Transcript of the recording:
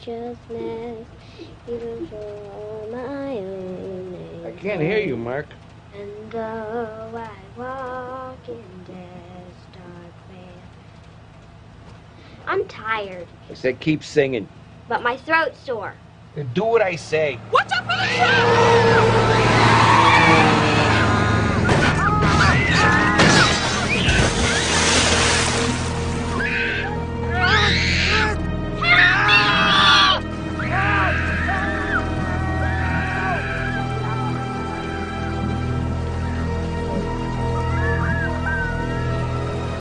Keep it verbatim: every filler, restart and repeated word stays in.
righteousness, even for my own name. I can't hear you, Mark. And though I walk in death's dark vale. I'm tired. I said keep singing. But my throat's sore. Then do what I say. Watch out for the